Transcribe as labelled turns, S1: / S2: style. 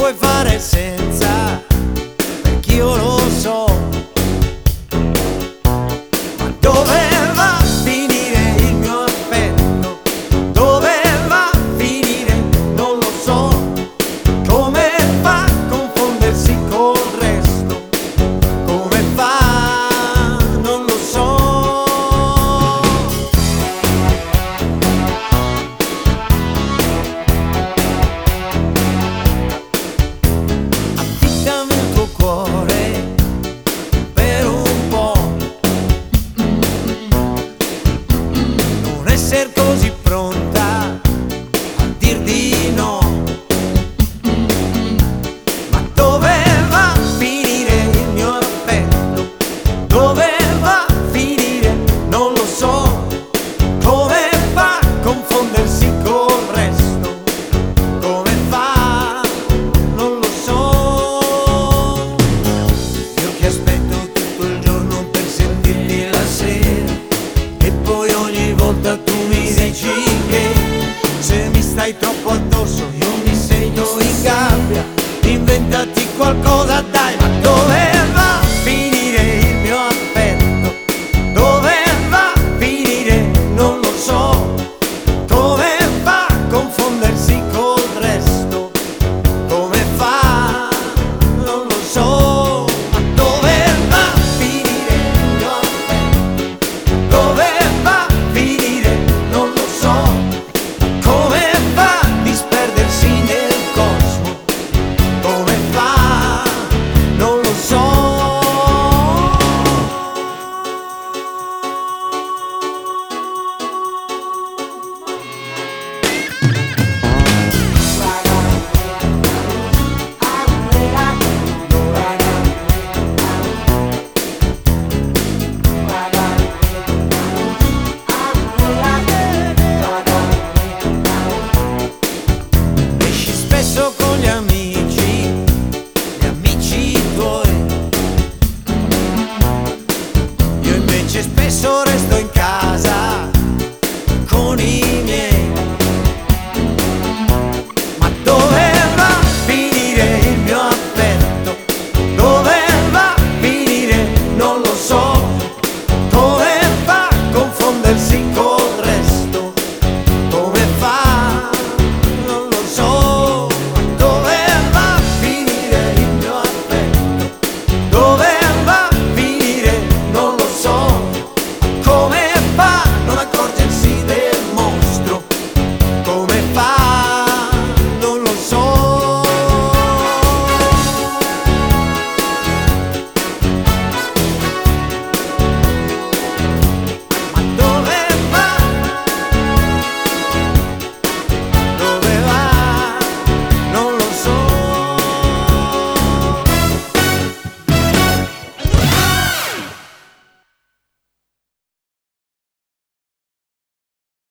S1: puoi fare senza, perché io lo so. Ma dove va a finire il mio affetto? Dove va a finire? Non lo so. Come fa a confondersi col resto? Come fa? Non lo so. Affittami il tuo cuore per un po', non essere così pronta a dir di no. Ma dove va a finire il mio affetto? Dove va a finire? Non lo so. Come fa a confondersi col resto? Come fa? Non lo so. Io che aspetto tutto il giorno per sentirti la sera, e poi ogni volta tu mi dici che se mi stai troppo addosso io mi sento in gabbia. Inventati qualcosa, dai. Ma dove va a finire il mio affetto? Dove va a finire? Non lo so. Come fa a confondersi col resto? Come fa? Non lo so. Ma dove va a finire il mio affetto? Dove va a finire? Non lo so. Come fa a disperdersi nel cosmo? Come fa? Non lo so. Esci spesso con gli amici